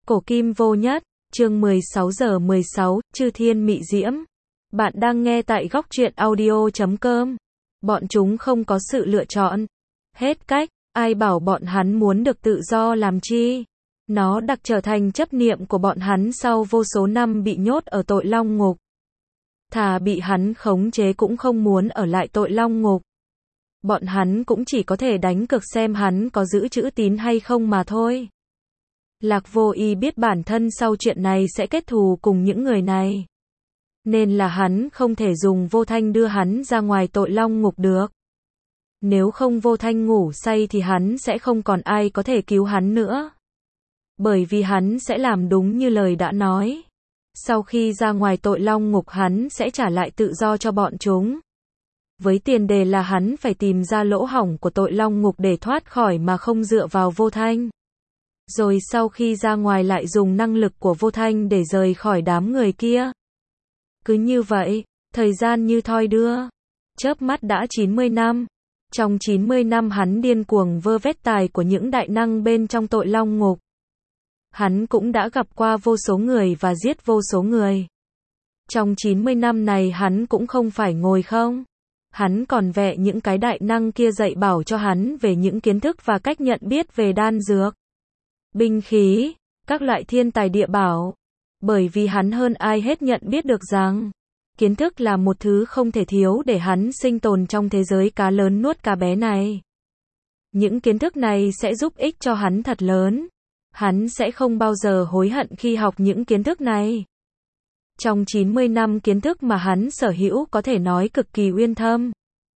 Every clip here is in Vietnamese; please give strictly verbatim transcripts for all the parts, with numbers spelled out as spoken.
Cổ kim vô nhất, chương mười sáu giờ mười sáu, Chư Thiên Mị Diễm. Bạn đang nghe tại góc truyện audio chấm com. Bọn chúng không có sự lựa chọn. Hết cách, ai bảo bọn hắn muốn được tự do làm chi? Nó đặc trở thành chấp niệm của bọn hắn sau vô số năm bị nhốt ở tội long ngục. Thà bị hắn khống chế cũng không muốn ở lại tội long ngục. Bọn hắn cũng chỉ có thể đánh cược xem hắn có giữ chữ tín hay không mà thôi. Lạc Vô Y biết bản thân sau chuyện này sẽ kết thù cùng những người này. Nên là hắn không thể dùng Vô Thanh đưa hắn ra ngoài tội long ngục được. Nếu không Vô Thanh ngủ say thì hắn sẽ không còn ai có thể cứu hắn nữa. Bởi vì hắn sẽ làm đúng như lời đã nói. Sau khi ra ngoài tội long ngục hắn sẽ trả lại tự do cho bọn chúng. Với tiền đề là hắn phải tìm ra lỗ hổng của tội long ngục để thoát khỏi mà không dựa vào Vô Thanh. Rồi sau khi ra ngoài lại dùng năng lực của Vô Thanh để rời khỏi đám người kia. Cứ như vậy, thời gian như thoi đưa. Chớp mắt đã chín mươi năm. Trong chín mươi năm hắn điên cuồng vơ vét tài của những đại năng bên trong tội long ngục. Hắn cũng đã gặp qua vô số người và giết vô số người. Trong chín mươi năm này hắn cũng không phải ngồi không. Hắn còn vẽ những cái đại năng kia dạy bảo cho hắn về những kiến thức và cách nhận biết về đan dược, binh khí, các loại thiên tài địa bảo. Bởi vì hắn hơn ai hết nhận biết được rằng, kiến thức là một thứ không thể thiếu để hắn sinh tồn trong thế giới cá lớn nuốt cá bé này. Những kiến thức này sẽ giúp ích cho hắn thật lớn. Hắn sẽ không bao giờ hối hận khi học những kiến thức này. Trong chín mươi năm kiến thức mà hắn sở hữu có thể nói cực kỳ uyên thâm.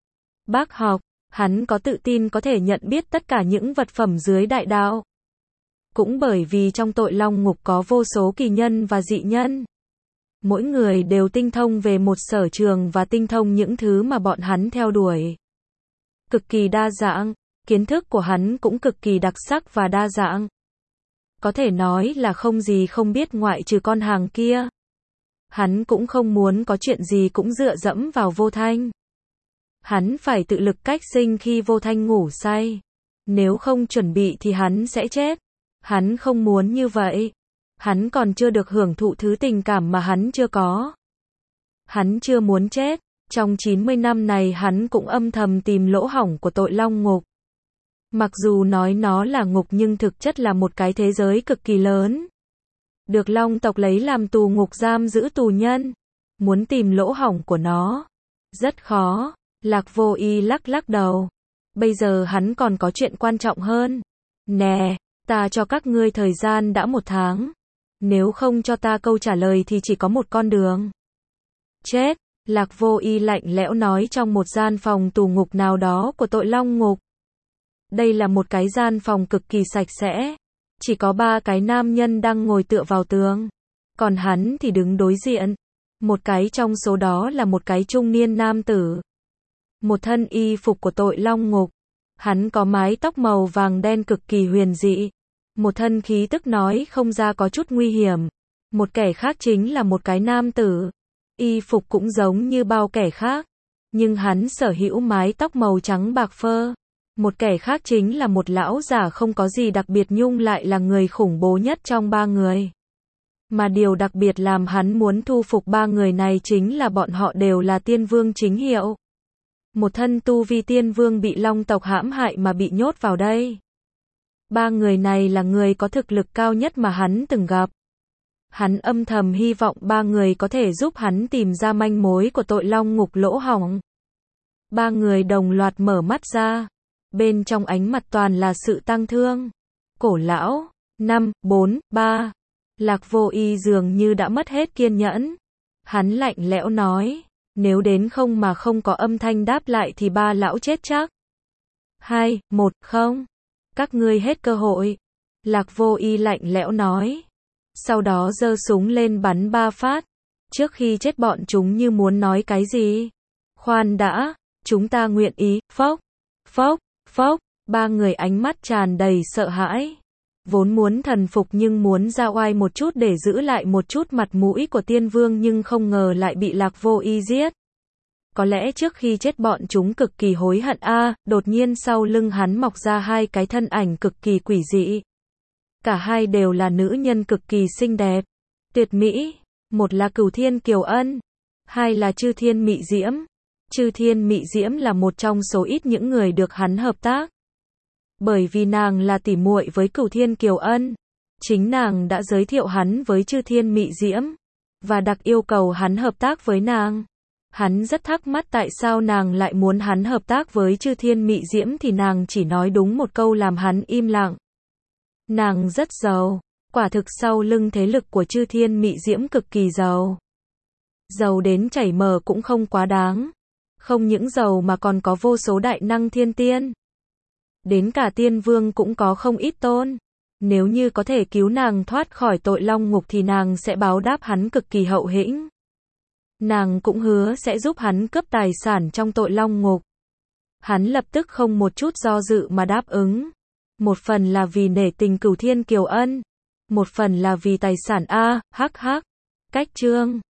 Bác học, hắn có tự tin có thể nhận biết tất cả những vật phẩm dưới đại đạo. Cũng bởi vì trong tội long ngục có vô số kỳ nhân và dị nhân. Mỗi người đều tinh thông về một sở trường và tinh thông những thứ mà bọn hắn theo đuổi. Cực kỳ đa dạng, kiến thức của hắn cũng cực kỳ đặc sắc và đa dạng. Có thể nói là không gì không biết ngoại trừ con hàng kia. Hắn cũng không muốn có chuyện gì cũng dựa dẫm vào Vô Thanh. Hắn phải tự lực cách sinh khi Vô Thanh ngủ say. Nếu không chuẩn bị thì hắn sẽ chết. Hắn không muốn như vậy. Hắn còn chưa được hưởng thụ thứ tình cảm mà hắn chưa có. Hắn chưa muốn chết. Trong chín mươi năm này hắn cũng âm thầm tìm lỗ hổng của tội long ngục. Mặc dù nói nó là ngục nhưng thực chất là một cái thế giới cực kỳ lớn. Được long tộc lấy làm tù ngục giam giữ tù nhân. Muốn tìm lỗ hổng của nó. Rất khó. Lạc Vô Y lắc lắc đầu. Bây giờ hắn còn có chuyện quan trọng hơn. Nè, ta cho các ngươi thời gian đã một tháng. Nếu không cho ta câu trả lời thì chỉ có một con đường. Chết. Lạc Vô Y lạnh lẽo nói trong một gian phòng tù ngục nào đó của tội long ngục. Đây là một cái gian phòng cực kỳ sạch sẽ. Chỉ có ba cái nam nhân đang ngồi tựa vào tường. Còn hắn thì đứng đối diện. Một cái trong số đó là một cái trung niên nam tử. Một thân y phục của tội long ngục. Hắn có mái tóc màu vàng đen cực kỳ huyền dị. Một thân khí tức nói không ra có chút nguy hiểm. Một kẻ khác chính là một cái nam tử. Y phục cũng giống như bao kẻ khác. Nhưng hắn sở hữu mái tóc màu trắng bạc phơ. Một kẻ khác chính là một lão giả không có gì đặc biệt nhưng lại là người khủng bố nhất trong ba người. Mà điều đặc biệt làm hắn muốn thu phục ba người này chính là bọn họ đều là tiên vương chính hiệu. Một thân tu vi tiên vương bị long tộc hãm hại mà bị nhốt vào đây. Ba người này là người có thực lực cao nhất mà hắn từng gặp. Hắn âm thầm hy vọng ba người có thể giúp hắn tìm ra manh mối của tội long ngục lỗ hổng. Ba người đồng loạt mở mắt ra. Bên trong ánh mặt toàn là sự tang thương. Cổ lão, năm, bốn, ba. Lạc Vô Y dường như đã mất hết kiên nhẫn. Hắn lạnh lẽo nói, nếu đến không mà không có âm thanh đáp lại thì ba lão chết chắc. Hai, một, không. Các ngươi hết cơ hội. Lạc Vô Y lạnh lẽo nói. Sau đó giơ súng lên bắn ba phát. Trước khi chết bọn chúng như muốn nói cái gì. Khoan đã, chúng ta nguyện ý, phốc, phốc. Phốc, ba người ánh mắt tràn đầy sợ hãi. Vốn muốn thần phục nhưng muốn ra oai một chút để giữ lại một chút mặt mũi của tiên vương nhưng không ngờ lại bị Lạc Vô Y giết. Có lẽ trước khi chết bọn chúng cực kỳ hối hận a, à, đột nhiên sau lưng hắn mọc ra hai cái thân ảnh cực kỳ quỷ dị. Cả hai đều là nữ nhân cực kỳ xinh đẹp, tuyệt mỹ. Một là Cửu Thiên Kiều Ân, hai là Chư Thiên Mị Diễm. Chư Thiên Mị Diễm là một trong số ít những người được hắn hợp tác. Bởi vì nàng là tỉ muội với Cửu Thiên Kiều Ân, chính nàng đã giới thiệu hắn với Chư Thiên Mị Diễm, và đặc yêu cầu hắn hợp tác với nàng. Hắn rất thắc mắc tại sao nàng lại muốn hắn hợp tác với Chư Thiên Mị Diễm thì nàng chỉ nói đúng một câu làm hắn im lặng. Nàng rất giàu, quả thực sau lưng thế lực của Chư Thiên Mị Diễm cực kỳ giàu. Giàu đến chảy mờ cũng không quá đáng. Không những giàu mà còn có vô số đại năng thiên tiên. Đến cả tiên vương cũng có không ít tôn. Nếu như có thể cứu nàng thoát khỏi tội long ngục thì nàng sẽ báo đáp hắn cực kỳ hậu hĩnh. Nàng cũng hứa sẽ giúp hắn cướp tài sản trong tội long ngục. Hắn lập tức không một chút do dự mà đáp ứng. Một phần là vì nể tình Cửu Thiên Kiều Ân, một phần là vì tài sản a, hắc hắc. Cách chương